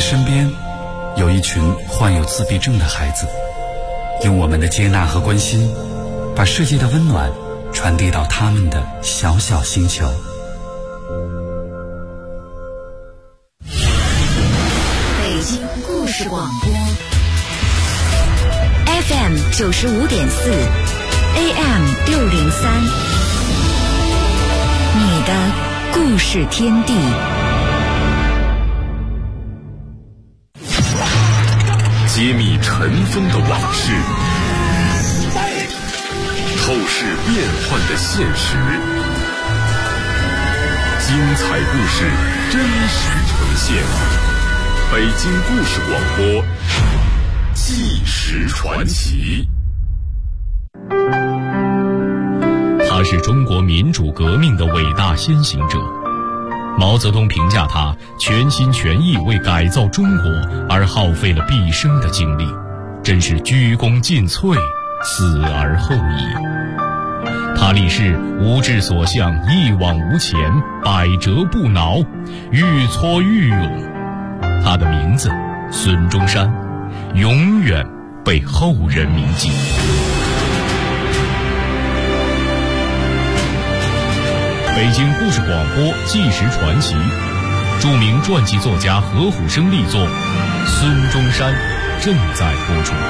身边有一群患有自闭症的孩子，用我们的接纳和关心，把世界的温暖传递到他们的小小星球。 北京故事广播 FM 95.4 AM 603，你的故事天地。 揭秘尘封的往事，透视变幻的现实，精彩故事真实呈现。北京故事广播，纪实传奇。 他是中国民主革命的伟大先行者。毛泽东评价他全心全意为改造中国而耗费了毕生的精力，真是鞠躬尽瘁，死而后已。他立誓无志所向，一往无前，百折不挠，愈挫愈勇。他的名字孙中山，永远被后人铭记。北京故事广播纪实传奇，著名传记作家何虎生力作《孙中山》正在播出。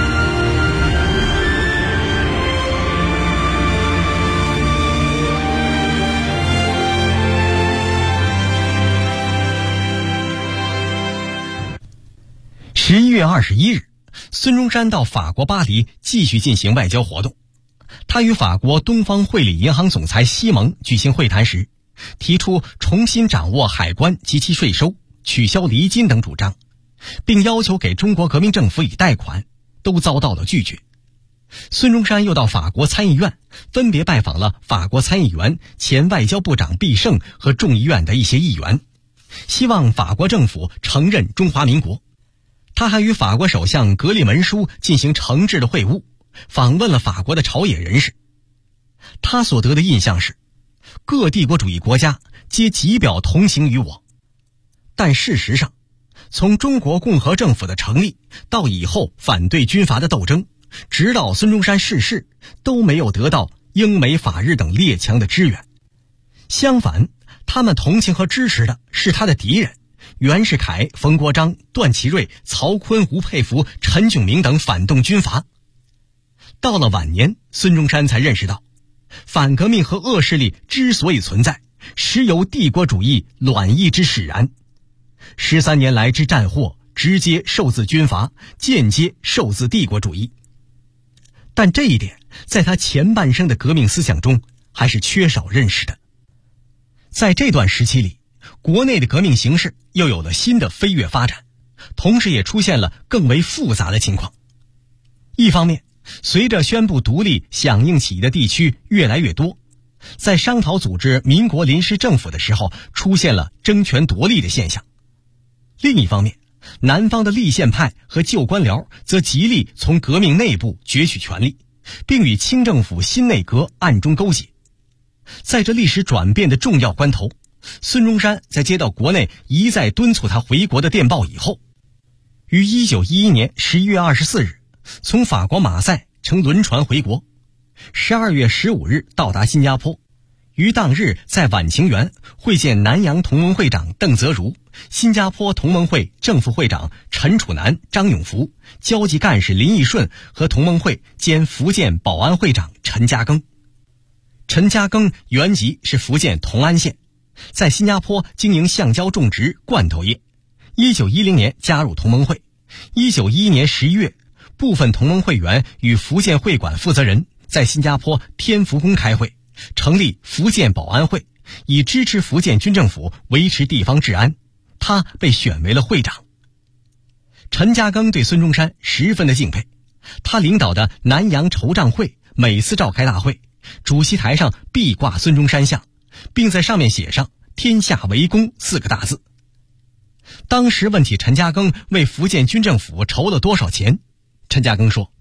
11月21日，孙中山到法国巴黎继续进行外交活动。他与法国东方汇理银行总裁西蒙举行会谈时，提出重新掌握海关及其税收，取消厘金等主张，并要求给中国革命政府以贷款，都遭到了拒绝。孙中山又到法国参议院，分别拜访了法国参议员、前外交部长毕晟和众议院的一些议员，希望法国政府承认中华民国。他还与法国首相格列门舒进行诚挚的会晤，访问了法国的朝野人士。他所得的印象是，各帝国主义国家皆极表同情于我。但事实上，从中国共和政府的成立到以后反对军阀的斗争，直到孙中山逝世，都没有得到英美法日等列强的支援。相反，他们同情和支持的是他的敌人，袁世凯、冯国璋、段祺瑞、曹锟、吴佩孚、陈炯明等反动军阀。到了晚年，孙中山才认识到，反革命和恶势力之所以存在，实由帝国主义卵意之使然。13年来之战祸，直接受自军阀，间接受自帝国主义。但这一点在他前半生的革命思想中还是缺少认识的。在这段时期里，国内的革命形势又有了新的飞跃发展，同时也出现了更为复杂的情况。一方面，随着宣布独立响应起义的地区越来越多，在商讨组织民国临时政府的时候，出现了争权夺利的现象。另一方面，南方的立宪派和旧官僚则极力从革命内部攫取权力，并与清政府新内阁暗中勾结。在这历史转变的重要关头，孙中山在接到国内一再敦促他回国的电报以后，于1911年11月24日从法国马赛乘轮船回国，12月15日到达新加坡，于当日在晚晴园会见南洋同盟会长邓泽如、新加坡同盟会正副会长陈楚南、张永福、交际干事林义顺和同盟会兼福建保安会长陈嘉庚。陈嘉庚原籍是福建同安县，在新加坡经营橡胶种植、罐头业。1910年加入同盟会。1911年11月，部分同盟会员与福建会馆负责人在新加坡天福宫开会，成立福建保安会，以支持福建军政府维持地方治安。他被选为了会长。陈嘉庚对孙中山十分的敬佩，他领导的南洋筹账会每次召开大会，主席台上必挂孙中山像，并在上面写上天下为公4个大字。当时问起陈嘉庚为福建军政府筹了多少钱，陈嘉庚说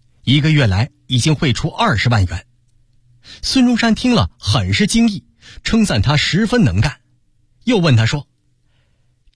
1个月来已经汇出20万元。孙中山听了很是惊异，称赞他十分能干，又问他说，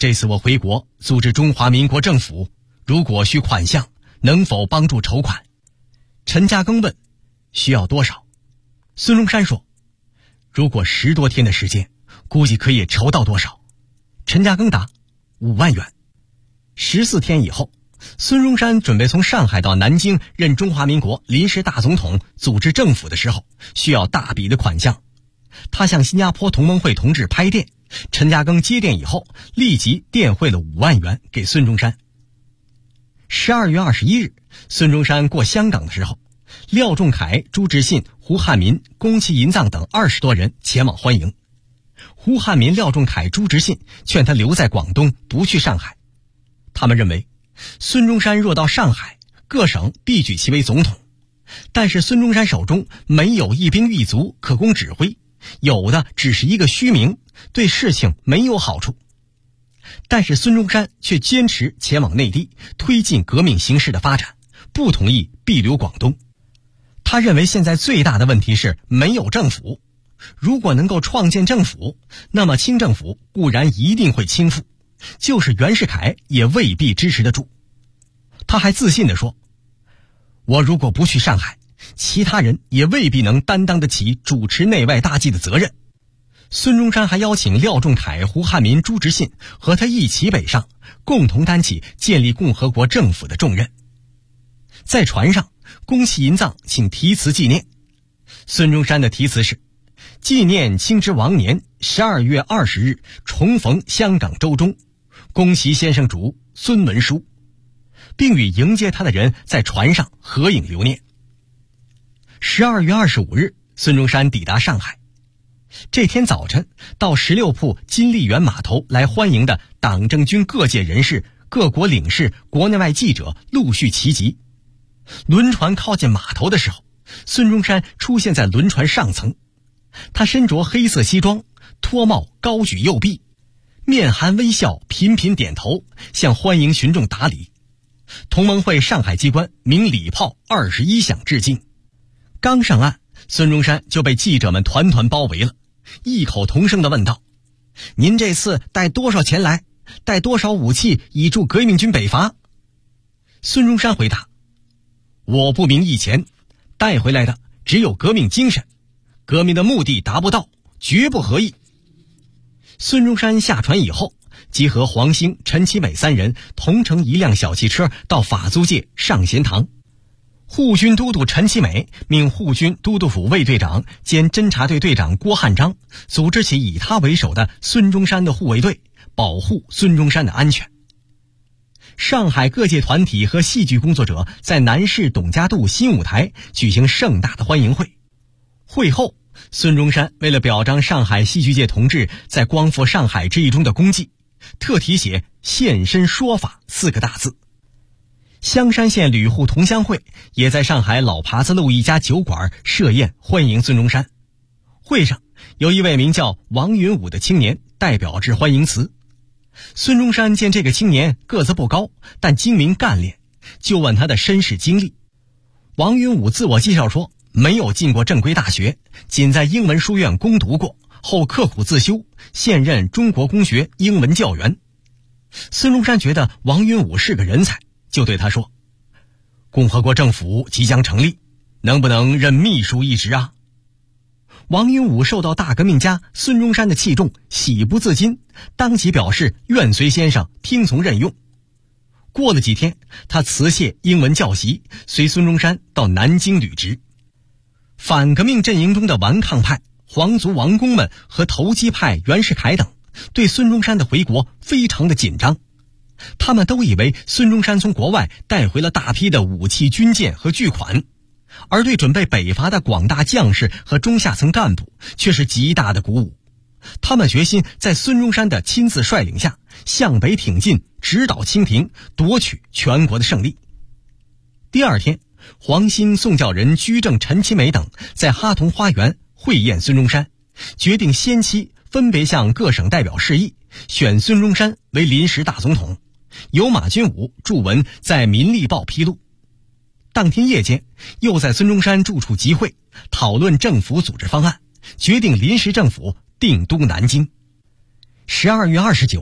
这次我回国组织中华民国政府，如果需款项，能否帮助筹款？陈嘉庚问：需要多少？孙中山说：如果10多天的时间，估计可以筹到多少？陈嘉庚答：5万元。14天以后，孙中山准备从上海到南京任中华民国临时大总统，组织政府的时候，需要大笔的款项。他向新加坡同盟会同志拍电，陈嘉庚接电以后，立即电汇了5万元给孙中山。12月21日，孙中山过香港的时候，廖仲恺、朱执信、胡汉民、宫崎银藏等20多人前往欢迎。胡汉民、廖仲恺、朱执信劝他留在广东，不去上海。他们认为，孙中山若到上海，各省必举其为总统，但是孙中山手中没有一兵一卒可供指挥，有的只是一个虚名，对事情没有好处。但是孙中山却坚持前往内地，推进革命形势的发展，不同意避留广东。他认为现在最大的问题是没有政府，如果能够创建政府，那么清政府固然一定会倾覆，就是袁世凯也未必支持得住。他还自信地说，我如果不去上海，其他人也未必能担当得起主持内外大计的责任。孙中山还邀请廖仲恺、胡汉民、朱执信和他一起北上，共同担起建立共和国政府的重任。在船上，宫崎银藏请题词纪念。孙中山的题词是：纪念清之亡年12月20日重逢香港周中，宫崎先生主，孙文书，并与迎接他的人在船上合影留念。12月25日，孙中山抵达上海。这天早晨，到16铺金丽园码头来欢迎的党政军各界人士、各国领事、国内外记者陆续齐集。轮船靠近码头的时候，孙中山出现在轮船上层。他身着黑色西装，脱帽，高举右臂，面含微笑，频频点头，向欢迎群众打礼。同盟会上海机关鸣礼炮21响致敬。刚上岸，孙中山就被记者们团团包围了，异口同声地问道：您这次带多少钱来？带多少武器以助革命军北伐？孙中山回答：我不明一钱，带回来的只有革命精神，革命的目的达不到，绝不合意。孙中山下船以后，即和黄兴、陈其美3人同乘一辆小汽车到法租界上贤堂。护军都督陈其美命护军都督府卫队长兼侦察队队长郭汉章组织起以他为首的孙中山的护卫队，保护孙中山的安全。上海各界团体和戏剧工作者在南市董家渡新舞台举行盛大的欢迎会。会后，孙中山为了表彰上海戏剧界同志在光复上海之役中的功绩，特题写现身说法4个大字。香山县旅户同乡会也在上海老耙子路一家酒馆设宴欢迎孙中山。会上有一位名叫王云武的青年代表致欢迎词。孙中山见这个青年个子不高，但精明干练，就问他的身世经历。王云武自我介绍说，没有进过正规大学，仅在英文书院攻读过，后刻苦自修，现任中国公学英文教员。孙中山觉得王云武是个人才，就对他说：共和国政府即将成立，能不能任秘书一职啊？王云武受到大革命家孙中山的器重，喜不自禁，当即表示愿随先生听从任用。过了几天，他辞谢英文教习，随孙中山到南京履职。反革命阵营中的顽抗派、皇族王公们和投机派袁世凯等，对孙中山的回国非常的紧张。他们都以为孙中山从国外带回了大批的武器、军舰和巨款，而对准备北伐的广大将士和中下层干部却是极大的鼓舞。他们决心在孙中山的亲自率领下向北挺进，直捣清廷，夺取全国的胜利。第二天，黄兴、宋教仁、居正、陈其美等在哈同花园会宴孙中山，决定先期分别向各省代表示意，选孙中山为临时大总统，由马君武著文在《民力报》披露。当天夜间，又在孙中山住处集会，讨论政府组织方案，决定临时政府定都南京。12月29日，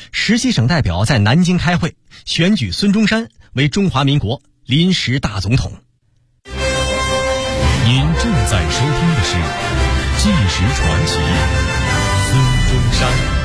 实习省代表在南京开会，选举孙中山为中华民国临时大总统。 您正在收听的是《纪实传奇》孙中山。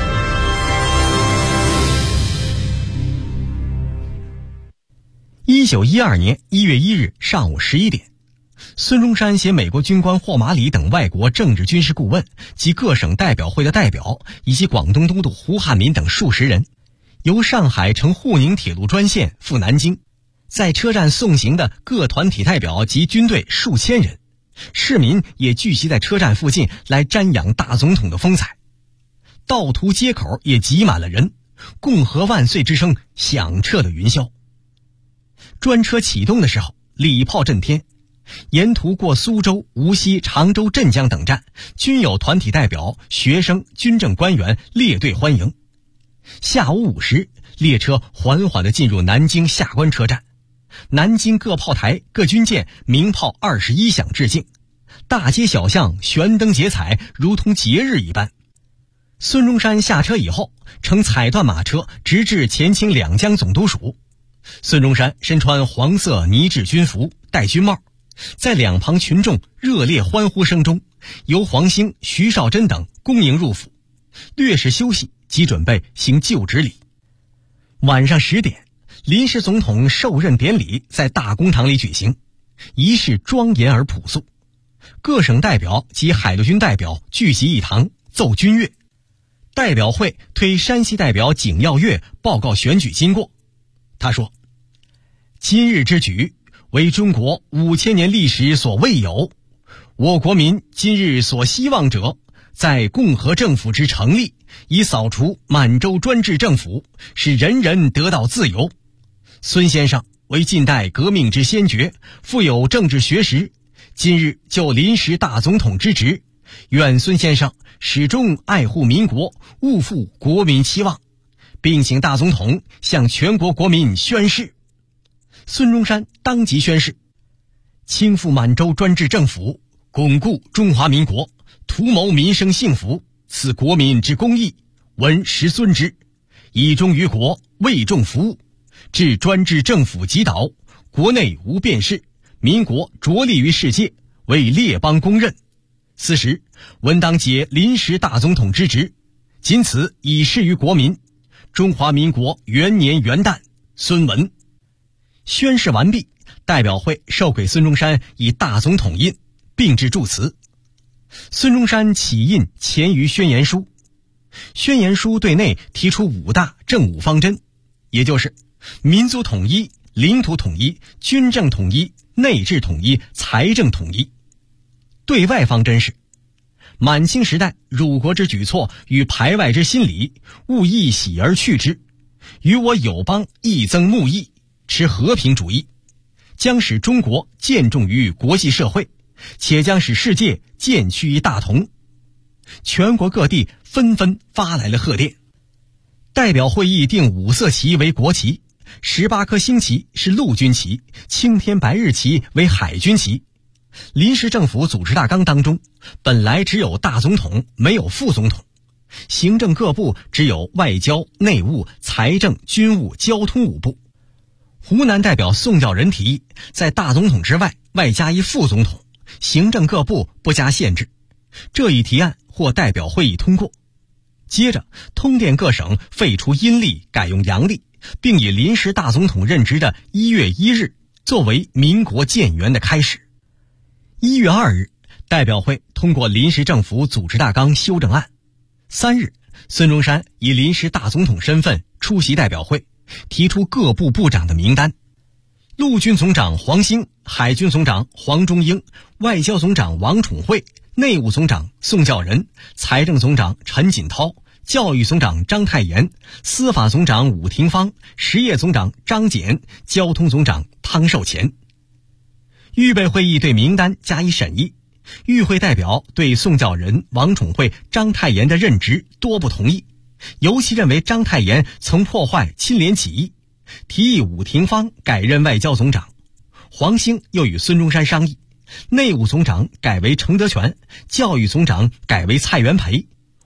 1912年1月1日上午11点，孙中山携美国军官霍马里等外国政治军事顾问及各省代表会的代表，以及广东都督胡汉民等数十人，由上海乘沪宁铁路专线赴南京。在车站送行的各团体代表及军队数千人，市民也聚集在车站附近来瞻仰大总统的风采。道途街口也挤满了人，共和万岁之声响彻了云霄。专车启动的时候，礼炮震天，沿途过苏州、无锡、常州、镇江等站，均有团体代表、学生、军政官员列队欢迎。下午5时，列车缓缓地进入南京下关车站，南京各炮台、各军舰鸣炮21响致敬，大街小巷悬灯结彩，如同节日一般。孙中山下车以后，乘彩缎马车直至前清两江总督署。孙中山身穿黄色呢制军服，戴军帽，在两旁群众热烈欢呼声中，由黄兴、徐绍贞等恭迎入府，略事休息，即准备行就职礼。晚上10点，临时总统授任典礼在大公堂里举行，仪式庄严而朴素。各省代表及海陆军代表聚集一堂，奏军乐。代表会推山西代表景耀月报告选举经过。他说：今日之举，为中国5000年历史所未有。我国民今日所希望者，在共和政府之成立，以扫除满洲专制政府，使人人得到自由。孙先生为近代革命之先觉，富有政治学识，今日就临时大总统之职，愿孙先生始终爱护民国，勿负国民期望，并请大总统向全国国民宣誓。孙中山当即宣誓：倾覆满洲专制政府，巩固中华民国，图谋民生幸福，此国民之公义，闻实孙之，以忠于国，为众服务，至专制政府击倒，国内无变事，民国着力于世界，为列邦公认。此时文当解临时大总统之职，仅此以示于国民。中华民国元年元旦，孙文。宣誓完毕，代表会授给孙中山以大总统印，并致祝词。孙中山起印前于宣言书。宣言书对内提出5大政务方针，也就是民族统一、领土统一、军政统一、内治统一、财政统一。对外方针是：满清时代辱国之举措与排外之心理，勿一洗而去之，与我友邦益增睦益，持和平主义，将使中国见重于国际社会，且将使世界渐趋于大同。全国各地纷纷发来了贺电。代表会议定5色旗为国旗，18颗星旗是陆军旗，青天白日旗为海军旗。临时政府组织大纲当中，本来只有大总统，没有副总统。行政各部只有外交、内务、财政、军务、交通5部。湖南代表宋教仁提议，在大总统之外，外加一副总统，行政各部不加限制。这一提案获代表会议通过。接着，通电各省废除阴历，改用阳历，并以临时大总统任职的1月1日作为民国建元的开始。1月2日，代表会通过临时政府组织大纲修正案。3日，孙中山以临时大总统身份出席代表会，提出各部部长的名单。陆军总长黄兴，海军总长黄忠英，外交总长王宠惠，内务总长宋教仁，财政总长陈锦涛，教育总长章太炎，司法总长伍廷芳，实业总长张謇，交通总长汤寿乾。预备会议对名单加以审议，与会代表对宋教仁、王宠惠、章太炎的任职多不同意，尤其认为章太炎曾破坏清廉起义，提议伍廷芳改任外交总长。黄兴又与孙中山商议，内务总长改为程德全，教育总长改为蔡元培。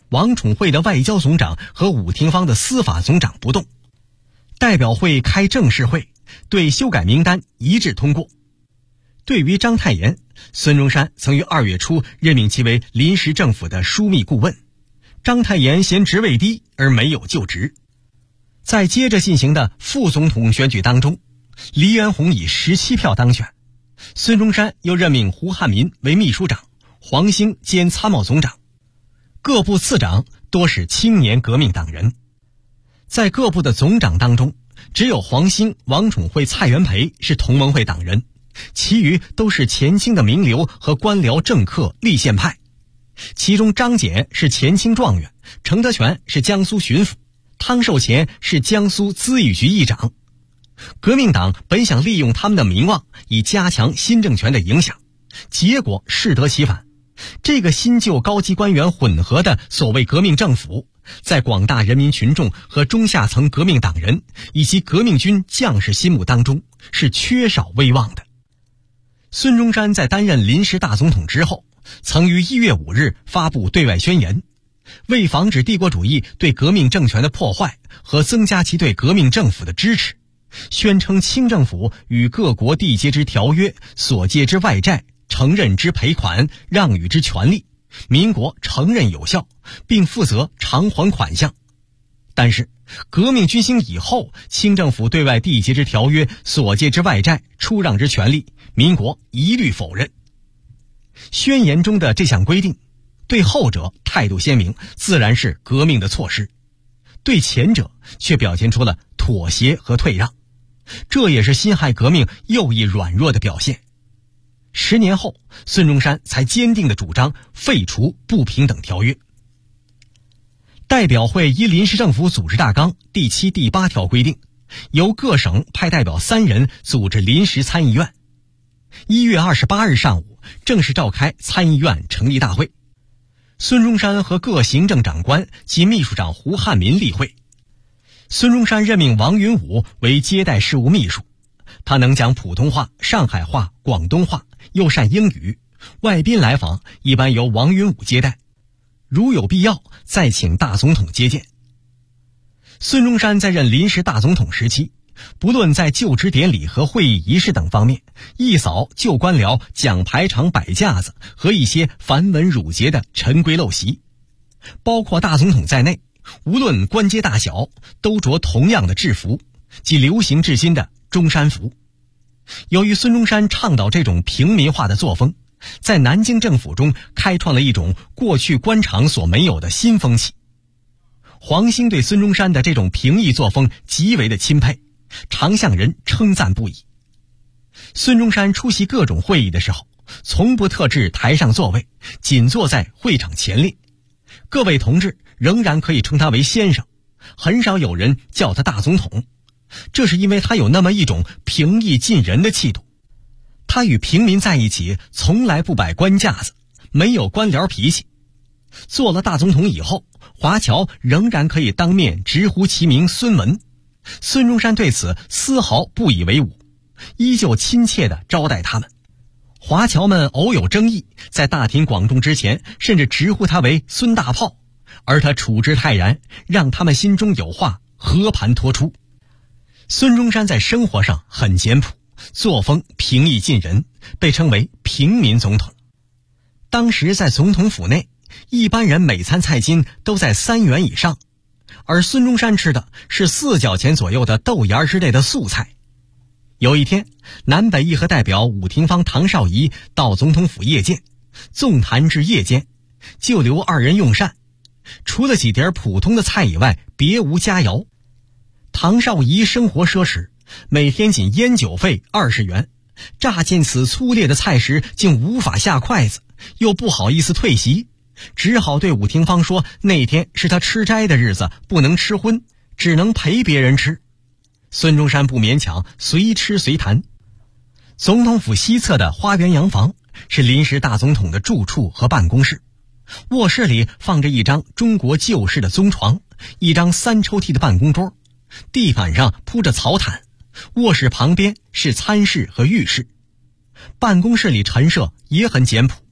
王宠惠的外交总长和伍廷芳的司法总长不动。代表会开正式会，对修改名单一致通过。对于章太炎，孙中山曾于2月初任命其为临时政府的枢密顾问。章太炎嫌职位低而没有就职。在接着进行的副总统选举当中，黎元洪以17票当选。孙中山又任命胡汉民为秘书长，黄兴兼参谋总长。各部次长多是青年革命党人。在各部的总长当中，只有黄兴、王宠惠、蔡元培是同盟会党人，其余都是前清的名流和官僚政客立宪派。其中张謇是前清状元，程德全是江苏巡抚，汤寿乾是江苏咨议局议长。革命党本想利用他们的名望以加强新政权的影响，结果适得其反。这个新旧高级官员混合的所谓革命政府，在广大人民群众和中下层革命党人以及革命军将士心目当中是缺少威望的。孙中山在担任临时大总统之后，曾于1月5日发布对外宣言，为防止帝国主义对革命政权的破坏和增加其对革命政府的支持，宣称清政府与各国缔结之条约所借之外债、承认之赔款、让与之权利，民国承认有效，并负责偿还款项。但是革命军兴以后，清政府对外缔结之条约所借之外债、出让之权利，民国一律否认。宣言中的这项规定，对后者态度鲜明，自然是革命的措施；对前者却表现出了妥协和退让，这也是辛亥革命右翼软弱的表现。10年后，孙中山才坚定地主张废除不平等条约。代表会依临时政府组织大纲第7、第8条规定，由各省派代表3人组织临时参议院。1月28日上午正式召开参议院成立大会，孙中山和各行政长官及秘书长胡汉民例会。孙中山任命王云武为接待事务秘书，他能讲普通话、上海话、广东话，又善英语，外宾来访一般由王云武接待，如有必要再请大总统接见。孙中山在任临时大总统时期，不论在就职典礼和会议仪式等方面，一扫旧官僚讲排场摆架子和一些繁文缛节的陈规陋习，包括大总统在内，无论官阶大小，都着同样的制服，即流行至今的中山服。由于孙中山倡导这种平民化的作风，在南京政府中开创了一种过去官场所没有的新风气。黄兴对孙中山的这种平易作风极为的钦佩，常向人称赞不已。孙中山出席各种会议的时候，从不特制台上座位，仅坐在会场前列。各位同志仍然可以称他为先生，很少有人叫他大总统。这是因为他有那么一种平易近人的气度。他与平民在一起，从来不摆官架子，没有官僚脾气。做了大总统以后，华侨仍然可以当面直呼其名孙文。孙中山对此丝毫不以为忤，依旧亲切地招待他们。华侨们偶有争议，在大庭广众之前甚至直呼他为孙大炮，而他处之泰然，让他们心中有话和盘托出。孙中山在生活上很简朴，作风平易近人，被称为平民总统。当时在总统府内，一般人每餐菜金都在3元以上，而孙中山吃的是4角钱左右的豆芽之类的素菜。有一天，南北议和代表伍廷芳、唐绍仪到总统府谒见，纵谈至夜间，就留2人用膳，除了几碟普通的菜以外，别无佳肴。唐绍仪生活奢侈，每天仅烟酒费20元，乍见此粗劣的菜食，竟无法下筷子，又不好意思退席，只好对伍廷芳说，那天是他吃斋的日子，不能吃荤，只能陪别人吃。孙中山不勉强，随吃随谈。总统府西侧的花园洋房是临时大总统的住处和办公室，卧室里放着一张中国旧式的棕床，一张3抽屉的办公桌，地板上铺着草毯，卧室旁边是餐室和浴室。办公室里陈设也很简朴，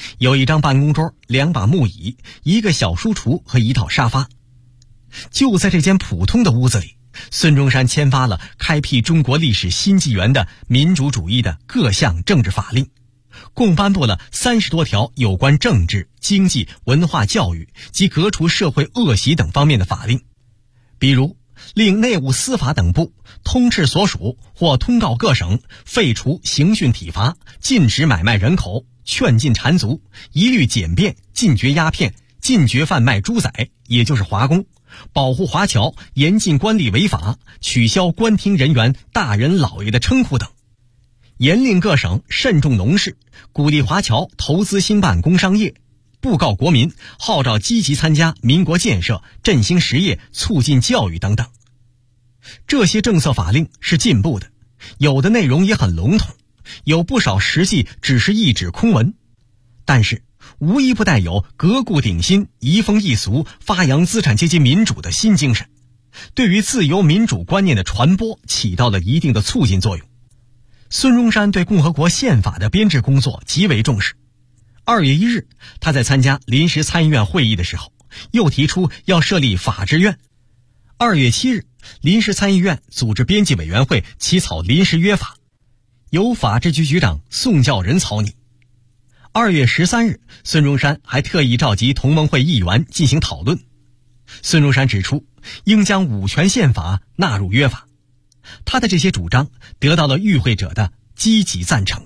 有一张办公桌、2把木椅、一个小书橱和一套沙发。就在这间普通的屋子里，孙中山签发了开辟中国历史新纪元的民主主义的各项政治法令，共颁布了30多条有关政治、经济、文化教育及革除社会恶习等方面的法令。比如令内务司法等部通斥所属或通告各省废除刑讯体罚，禁止买卖人口，劝禁缠足，一律简便，禁绝鸦片，禁绝贩卖猪仔，也就是华工，保护华侨，严禁官吏违法，取消官厅人员大人老爷的称呼等。严令各省慎重农事，鼓励华侨投资兴办工商业，布告国民号召积极参加民国建设，振兴实业，促进教育等等。这些政策法令是进步的，有的内容也很笼统，有不少实际只是一纸空文，但是无一不带有革故鼎新、移风易俗、发扬资产阶级民主的新精神，对于自由民主观念的传播起到了一定的促进作用。孙中山对共和国宪法的编制工作极为重视。2月1日，他在参加临时参议院会议的时候，又提出要设立法制院。2月7日，临时参议院组织编辑委员会起草临时约法，由法制局局长宋教仁草拟。2月13日，孙中山还特意召集同盟会议员进行讨论。孙中山指出，应将五权宪法纳入约法。他的这些主张得到了与会者的积极赞成。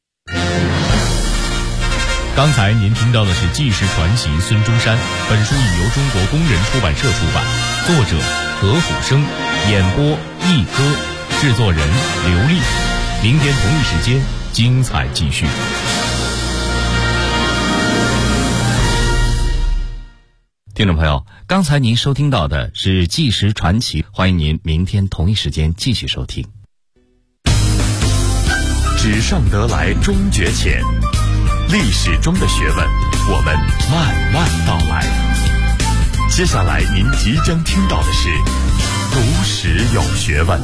刚才您听到的是纪实传奇孙中山，本书已由中国工人出版社出版，作者何虎生，演播一歌，制作人刘丽。明天同一时间精彩继续。 听众朋友，刚才您收听到的是纪实传奇，欢迎您明天同一时间继续收听。 纸上得来终觉浅，历史中的学问，我们慢慢道来。接下来您即将听到的是读史有学问。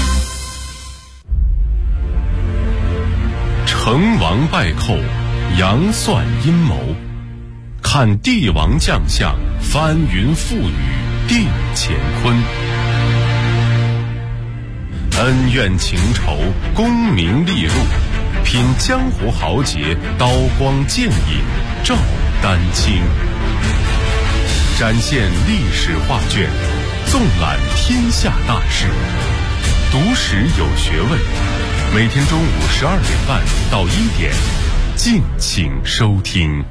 成王败寇，杨算阴谋，看帝王将相，翻云覆雨定乾坤。恩怨情仇，功名利禄，品江湖豪杰，刀光剑影照丹青。展现历史画卷，纵览天下大事。读史有学问，每天中午12点半到1点，敬请收听。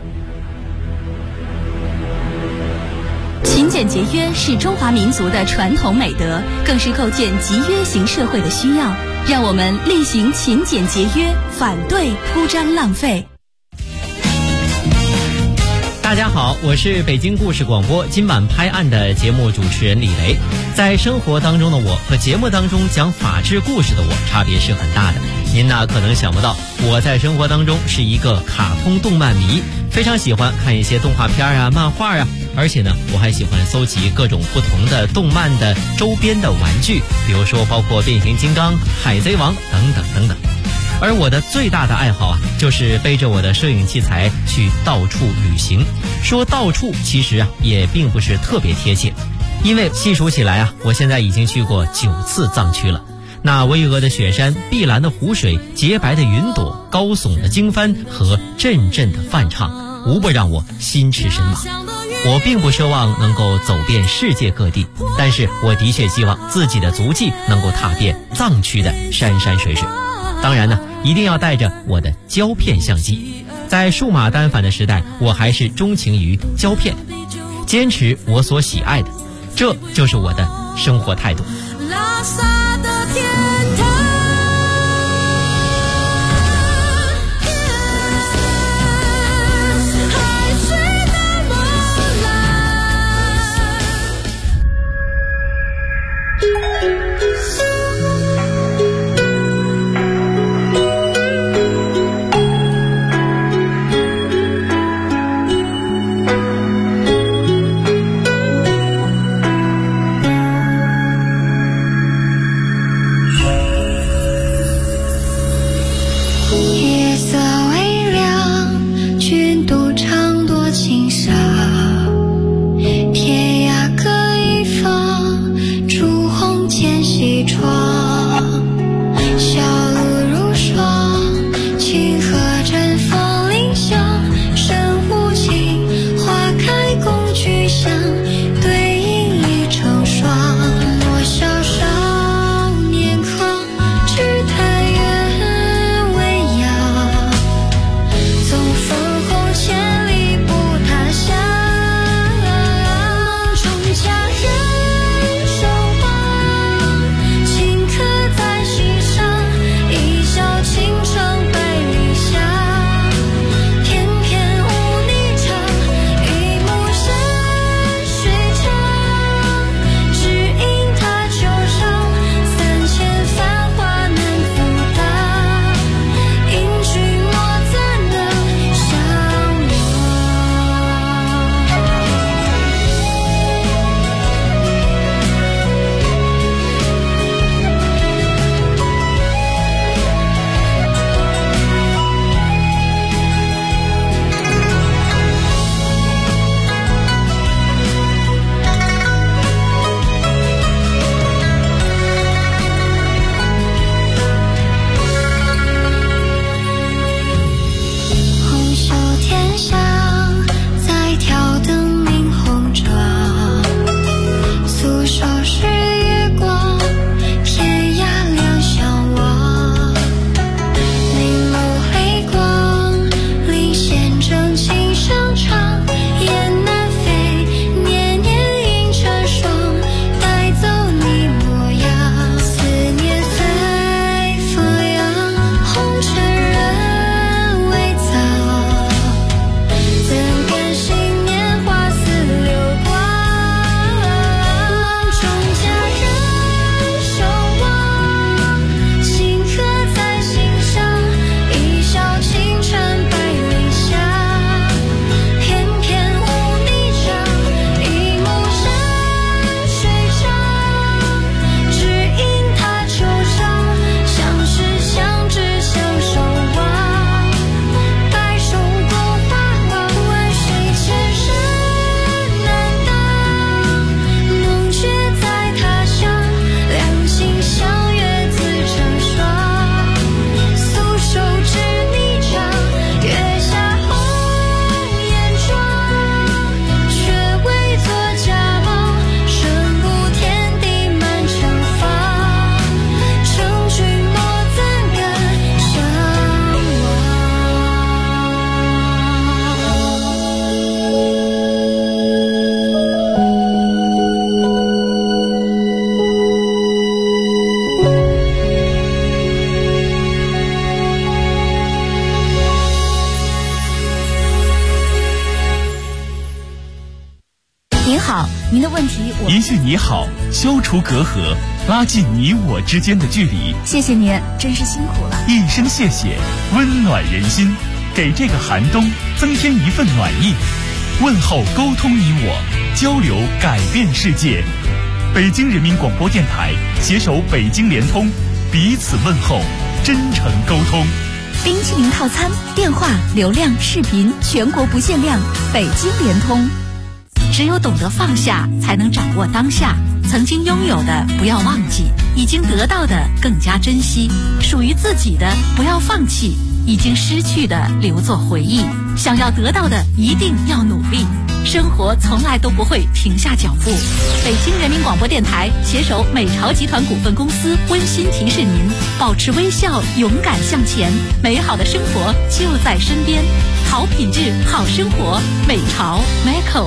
勤俭节约是中华民族的传统美德，更是构建集约型社会的需要。让我们力行勤俭节约，反对铺张浪费。 大家好，我是北京故事广播今晚拍案的节目主持人李雷。在生活当中的我和节目当中讲法治故事的我差别是很大的。您呢可能想不到，我在生活当中是一个卡通动漫迷，非常喜欢看一些动画片啊、漫画啊，而且呢我还喜欢搜集各种不同的动漫的周边的玩具，比如说包括变形金刚、海贼王等等等等。而我的最大的爱好啊，就是背着我的摄影器材去到处旅行。说到处其实啊也并不是特别贴切，因为细数起来啊，我现在已经去过9次藏区了。那巍峨的雪山、碧蓝的湖水、洁白的云朵、高耸的经幡和阵阵的梵唱，无不让我心驰神往。我并不奢望能够走遍世界各地，但是我的确希望自己的足迹能够踏遍藏区的山山水水。当然呢，一定要带着我的胶片相机。在数码单反的时代，我还是钟情于胶片，坚持我所喜爱的，这就是我的生活态度。 拉萨的天堂。 起床，小路如霜，清河阵风铃响，深无情，花开共菊香，对影已成双。我小少年狂，只叹愿未央，纵分红千里不他乡。梦中佳人守望，顷刻在心上，一笑倾城百里香。翩翩舞霓裳，一幕山水长，只因他球场3000繁华难阻挡，因君莫怎能相红袖添香，再挑灯明红妆，素手是月光，天涯两相望。眉眸黑光，领先正气上场，雁南飞，年年映成双，带走你模样。思念随风扬，红尘人未藏，怎甘心年华似流光。梦中佳人守望，顷刻在心上，一笑倾城百里香。翩翩舞霓裳，一幕山水长，只因他球场，相识相知相守望。白首共华光，万水千山难挡，浓绝在他乡，两情相悦自成双。素手执霓裳，月下红颜妆，却为作佳梦，身不天地满城芳，成君莫怎敢相您好，您的问题我一句你好，消除隔阂，拉近你我之间的距离。 谢谢您，真是辛苦了。 一声谢谢，温暖人心，给这个寒冬增添一份暖意。问候沟通你我，交流改变世界。北京人民广播电台携手北京联通，彼此问候，真诚沟通。 冰淇淋套餐，电话、流量、视频全国不限量，北京联通。只有懂得放下，才能掌握当下。曾经拥有的不要忘记，已经得到的更加珍惜，属于自己的不要放弃，已经失去的留作回忆。想要得到的一定要努力，生活从来都不会停下脚步。北京人民广播电台携手美朝集团股份公司温馨提示您：保持微笑，勇敢向前，美好的生活就在身边。好品质，好生活，美朝 Michael。